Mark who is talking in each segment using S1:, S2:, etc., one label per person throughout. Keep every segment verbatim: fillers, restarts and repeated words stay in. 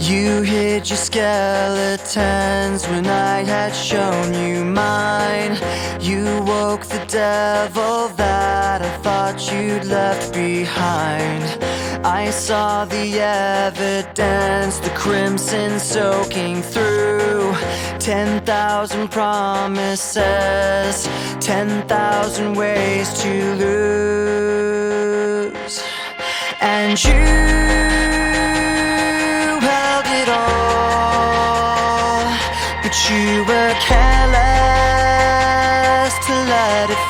S1: You hid your skeletons when I had shown you mine. You woke the devil that I thought you'd left behind. I saw the evidence, the crimson soaking through. Ten thousand promises, ten thousand ways to lose. And you you were careless to let it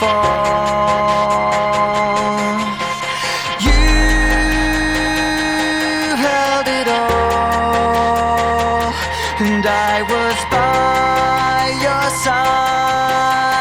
S1: fall. You held it all, and I was by your side.